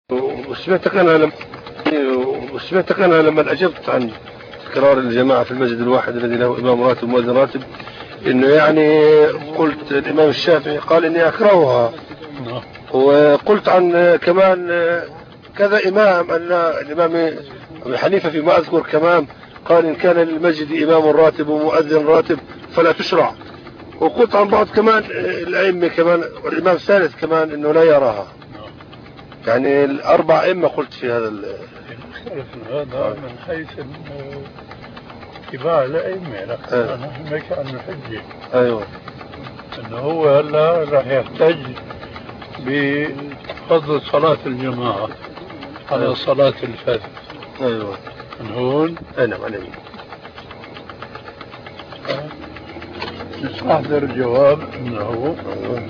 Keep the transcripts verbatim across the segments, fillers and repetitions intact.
وسمعتك أنا لما وسمعتك أنا لما أجبت عن تكرار الجماعة في المسجد الواحد الذي له إمام راتب ومؤذن راتب، إنه يعني قلت الإمام الشافعي قال إني أكرهها، وقلت عن كمان كذا إمام أن الإمام أبي حنيفة فيما أذكر كمان قال إن كان للمسجد إمام راتب ومؤذن راتب فلا تشرع، وقلت عن بعض كمان الأئمة كمان والإمام الثالث كمان إنه لا يراها. يعني الأربع أئمة قلت في هذا المختلف هذا من حيث اتباع الأئمة، لكن أه. نحن ما كان نحجي. أيوة. إنه هو هلا راح يحتج بفضل صلاة الجماعة على أيوة. صلاة الفجر. أيوة. من هون؟ أنا عليك. نستحضر الجواب أنه أيوة.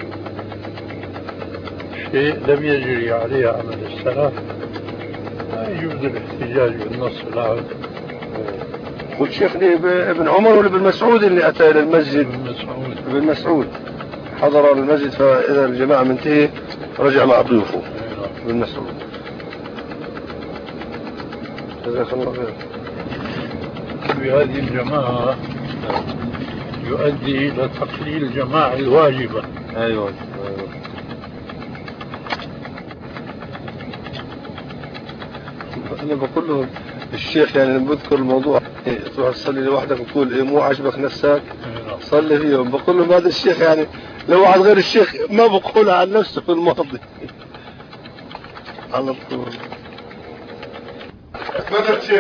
شيء لم يجري عليه عمل السلف، لا يجوز الاحتجاج بالنص العام. قلت شيخني ابن عمر ولا ابن مسعود اللي أتى إلى المسجد؟ ابن مسعود. ابن مسعود حضر المسجد فإذا الجماعة منتهي رجع مع ضيوفه. ابن مسعود. جزاك الله خير. بهذه الجماعة يؤدي إلى تقليل الجماعة الواجبة. أيوة. أيوة. أنا بقول لهم الشيخ يعني لما بذكر الموضوع تروح تصلي لوحدك وتقول إيه مو عجبك نفسك صلي فيهم، بقول لهم هذا الشيخ يعني لو واحد غير الشيخ ما بقولها عن نفسه في الماضي على طول.